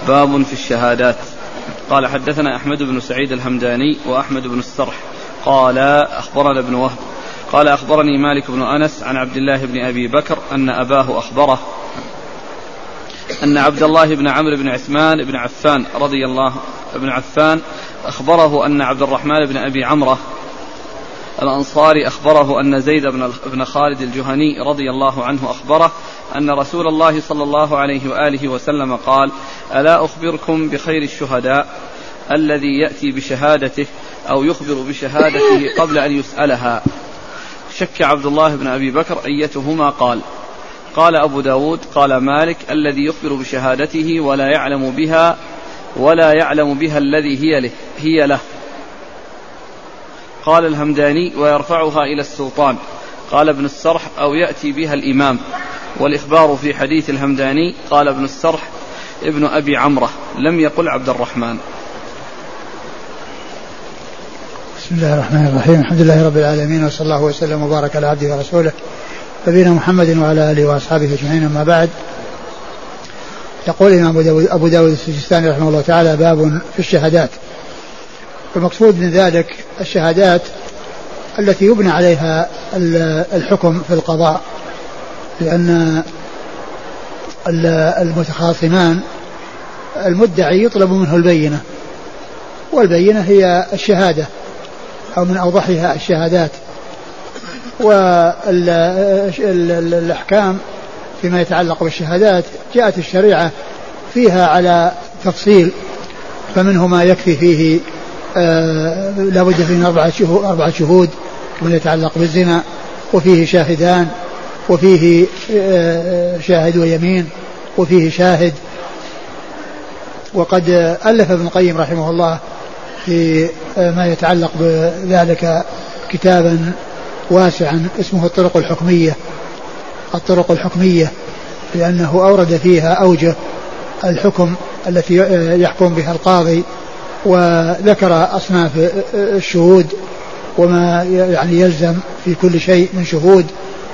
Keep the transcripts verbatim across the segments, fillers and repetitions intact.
باب في الشهادات. قال حدثنا أحمد بن سعيد الهمداني وأحمد بن السرح قال أخبرنا ابن وهب قال أخبرني مالك بن أنس عن عبد الله بن أبي بكر أن أباه أخبره أن عبد الله بن عمرو بن عثمان بن عفان رضي الله بن عفان أخبره أن عبد الرحمن بن أبي عمرو الأنصاري أخبره أن زيد بن خالد الجهني رضي الله عنه أخبره أن رسول الله صلى الله عليه وآله وسلم قال: ألا أخبركم بخير الشهداء الذي يأتي بشهادته أو يخبر بشهادته قبل أن يسألها؟ شك عبد الله بن أبي بكر أيتهما قال. قال أبو داود قال مالك: الذي يخبر بشهادته ولا يعلم بها ولا يعلم بها الذي هي له, هي له. قال الهمداني: ويرفعها إلى السلطان. قال ابن السرح: أو يأتي بها الإمام. والإخبار في حديث الهمداني قال ابن السرح ابن أبي عمرو، لم يقل عبد الرحمن. بسم الله الرحمن الرحيم. الحمد لله رب العالمين، وصلى الله وسلم وبارك على عبده ورسوله نبينا محمد وعلى آله وأصحابه أجمعين، أما بعد. يقول الإمام أبو داود السجستاني رحمه الله تعالى: باب في الشهادات. المقصود من ذلك الشهادات التي يبنى عليها الحكم في القضاء، لأن المتخاصمان المدعي يطلب منه البينة، والبينة هي الشهادة أو من أوضحها الشهادات. والأحكام فيما يتعلق بالشهادات جاءت الشريعة فيها على تفصيل، فمنه ما يكفي فيه آه لابد فيه أربعة شهود, أربعة شهود من يتعلق بالزنا، وفيه شاهدان، وفيه آه شاهد ويمين، وفيه شاهد. وقد ألف ابن القيم رحمه الله في آه ما يتعلق بذلك كتابا واسعا اسمه الطرق الحكمية الطرق الحكمية لأنه أورد فيها أوجه الحكم التي يحكم بها القاضي، وذكر أصناف الشهود وما يعني يلزم في كل شيء من شهود،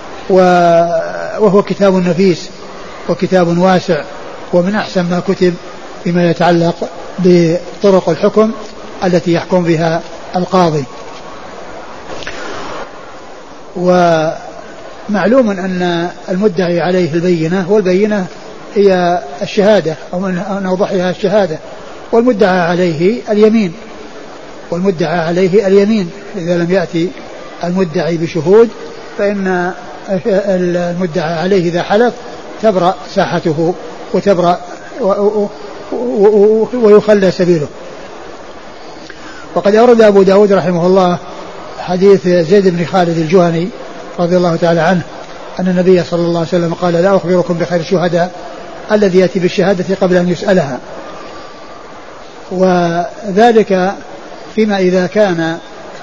وهو كتاب نفيس وكتاب واسع، ومن أحسن ما كتب فيما يتعلق بطرق الحكم التي يحكم بها القاضي. ومعلوم أن المدعي عليه البينة، والبينة هي الشهادة أو من أوضحها الشهادة، والمدعى عليه اليمين والمدعى عليه اليمين إذا لم يأتي المدعي بشهود فإن المدعى عليه إذا حلف تبرأ ساحته وتبرأ ويخلى سبيله. وقد أورد أبو داود رحمه الله حديث زيد بن خالد الجهني رضي الله تعالى عنه أن النبي صلى الله عليه وسلم قال: لا أخبركم بخير الشهداء الذي يأتي بالشهادة قبل أن يسألها. وذلك فيما إذا كان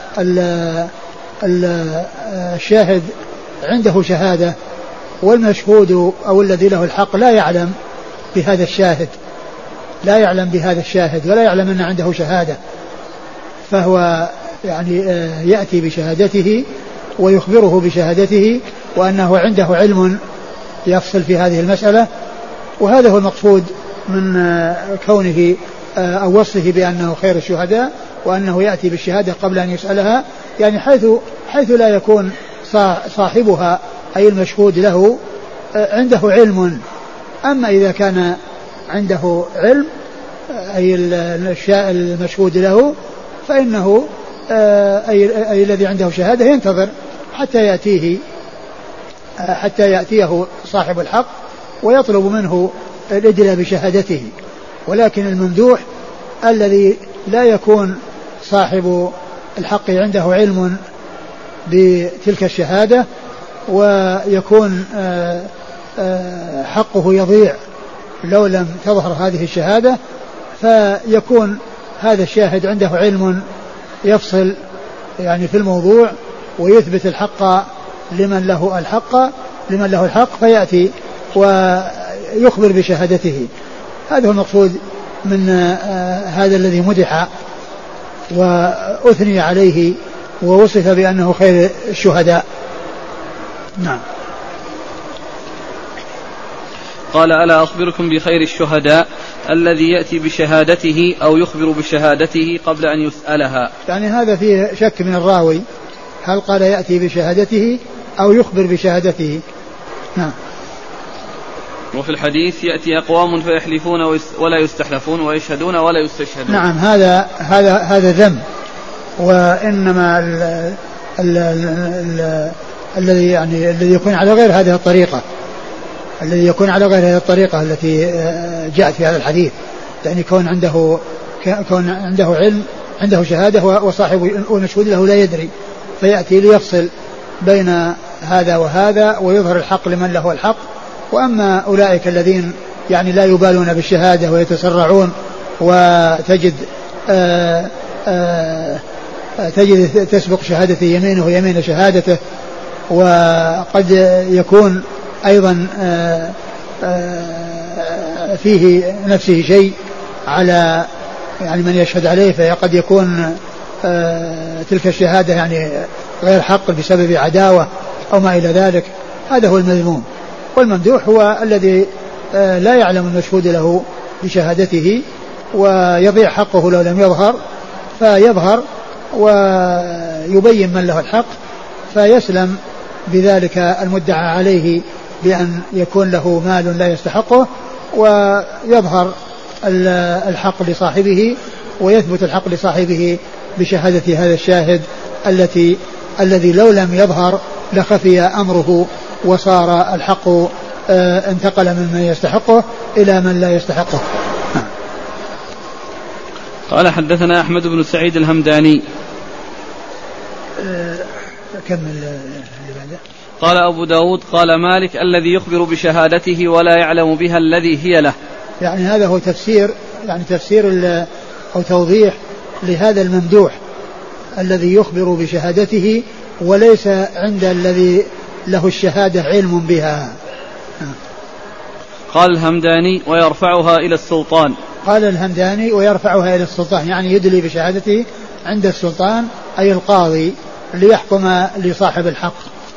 الشاهد عنده شهادة والمشهود أو الذي له الحق لا يعلم بهذا الشاهد لا يعلم بهذا الشاهد ولا يعلم أن عنده شهادة، فهو يعني يأتي بشهادته ويخبره بشهادته وأنه عنده علم يفصل في هذه المسألة. وهذا هو المقصود من كونه أو وصفه بأنه خير الشهداء، وأنه يأتي بالشهادة قبل أن يسألها، يعني حيث حيث لا يكون صاحبها أي المشهود له عنده علم. أما إذا كان عنده علم أي المشهود له فإنه أي, أي الذي عنده شهادة ينتظر حتى يأتيه حتى يأتيه صاحب الحق ويطلب منه الإدلاء بشهادته. ولكن الممدوح الذي لا يكون صاحب الحق عنده علم بتلك الشهادة ويكون حقه يضيع لو لم تظهر هذه الشهادة، فيكون هذا الشاهد عنده علم يفصل يعني في الموضوع ويثبت الحق لمن له الحق لمن له الحق فيأتي ويخبر بشهادته. هذا هو المقصود من هذا الذي مدح وأثني عليه ووصف بأنه خير الشهداء. نعم. قال ألا أخبركم بخير الشهداء الذي يأتي بشهادته أو يخبر بشهادته قبل أن يسألها. يعني هذا فيه شك من الراوي، هل قال يأتي بشهادته أو يخبر بشهادته؟ نعم. وفي الحديث يأتي أقوام فيحلفون ولا يستحلفون ويشهدون ولا يستشهدون. نعم، هذا هذا هذا ذم، وإنما ال ال ال الذي يعني الذي يكون على غير هذه الطريقة الذي يكون على غير هذه الطريقة التي جاءت في هذا الحديث، يعني كون عنده كون عنده علم، عنده شهادة وصاحب والمشهود له لا يدري، فيأتي ليفصل بين هذا وهذا ويظهر الحق لمن له الحق. وأما أولئك الذين يعني لا يبالون بالشهادة ويتسرعون، وتجد آآ آآ تجد تسبق شهادة يمينه يمين شهادته، وقد يكون أيضا آآ آآ فيه نفسه شيء على يعني من يشهد عليه، فقد يكون تلك الشهادة يعني غير حق بسبب عداوة أو ما إلى ذلك. هذا هو المذموم. والممدوح هو الذي لا يعلم المشهود له بشهادته ويضيع حقه لو لم يظهر، فيظهر ويبين من له الحق، فيسلم بذلك المدعى عليه بأن يكون له مال لا يستحقه، ويظهر الحق لصاحبه ويثبت الحق لصاحبه بشهادة هذا الشاهد التي الذي لو لم يظهر لخفي أمره وصار الحق اه انتقل ممن يستحقه إلى من لا يستحقه. قال حدثنا أحمد بن سعيد الهمداني. اه كمل اللي بعده. قال أبو داود قال مالك الذي يخبر بشهادته ولا يعلم بها الذي هي له. يعني هذا هو تفسير يعني تفسير أو توضيح لهذا الممدوح الذي يخبر بشهادته وليس عند الذي له الشهادة علم بها. قال الهمداني ويرفعها إلى السلطان. قال الهمداني ويرفعها إلى السلطان، يعني يدلي بشهادته عند السلطان أي القاضي ليحكم لصاحب الحق.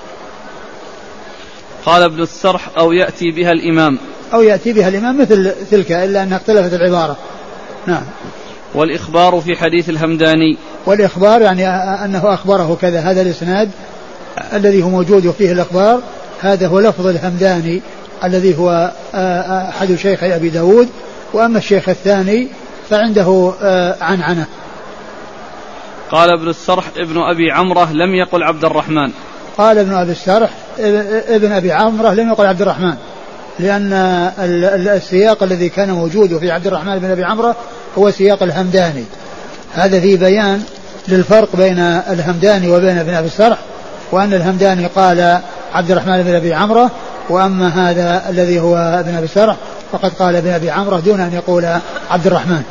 قال ابن السرح أو يأتي بها الإمام. أو يأتي بها الإمام مثل تلك، إلا أنها اختلفت العبارة. نعم. والإخبار في حديث الهمداني. والإخبار يعني أنه أخبره كذا، هذا الإسناد الذي هو موجود فيه الأخبار، هذا هو لفظ الهمداني الذي هو أحد شيخي أبي داود. وأما الشيخ الثاني فعنده عنعنة. قال ابن السرح ابن أبي عمره لم يقل عبد الرحمن. قال ابن أبي السرح ابن أبي عمره لم يقل عبد الرحمن، لأن السياق الذي كان موجود في عبد الرحمن بن أبي عمره هو سياق الهمداني. هذا في بيان للفرق بين الهمداني وبين ابن أبي السرح، وأن الهمداني قال عبد الرحمن بن أبي عمره، وأما هذا الذي هو ابن أبي السرح فقد قال ابن أبي عمره دون أن يقول عبد الرحمن.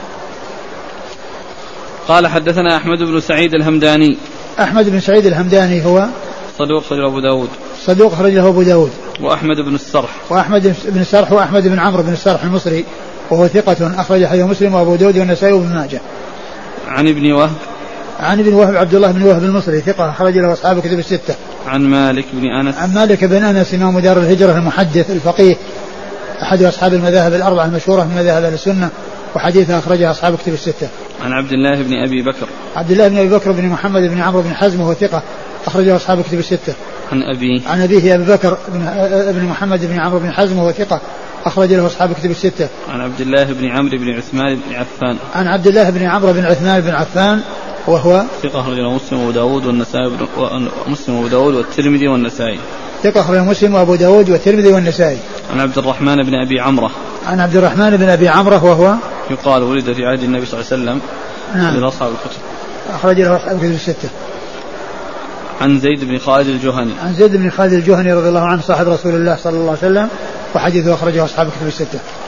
قال حدثنا أحمد بن سعيد الهمداني. أحمد بن سعيد الهمداني هو صدوق أخرج له أبو داود. صدوق أخرج له أبو داود. وأحمد بن السرح. وأحمد بن السرح وأحمد بن عمرو بن السرح المصري وهو ثقة أخرج حديث مسلم وأبو داود والنسائي وابن ماجه. عن ابن وهب. عن ابن وهب عبد الله بن وهب المصري ثقة أخرج له أصحاب الكتب الستة. عن مالك بن أنس. عن مالك بن أنس إمام دار الهجرة المحدث الفقيه أحد أصحاب المذاهب الأربعة المشهورة من مذاهب أهل السنة، وحديثها أخرجها أصحاب الكتب الستة. عن عبد الله بن أبي بكر. عبد الله بن أبي بكر بن محمد بن عمرو بن حزم وهو ثقة أخرجه أصحاب الكتب الستة. عن أبيه. عن أبيه أبي بكر بن محمد بن عمرو بن حزم وهو ثقة أخرج له أصحاب الكتب الستة. عن عبد الله بن عمرو بن عثمان بن عفان. عن عبد الله بن عمرو بن عثمان بن عفان وهو ثقة أخرج له مسلم وأبو داود والنسائي ومسلم وأبو داود والترمذي والنسائي. ثقة أخرج مسلم وأبو داود والترمذي والنسائي. عن عبد الرحمن بن أبي عمرة. عن عبد الرحمن بن أبي عمرة وهو يقال ولد في عهد النبي صلى الله عليه وسلم. نعم. من أصحاب الكتب. أخرج له أصحاب الكتب الستة. عن زيد بن خالد الجهني. عن زيد بن خالد الجهني رضي الله عنه صاحب رسول الله صلى الله عليه وسلم، وحديثه أخرجه أصحاب الكتب الستة.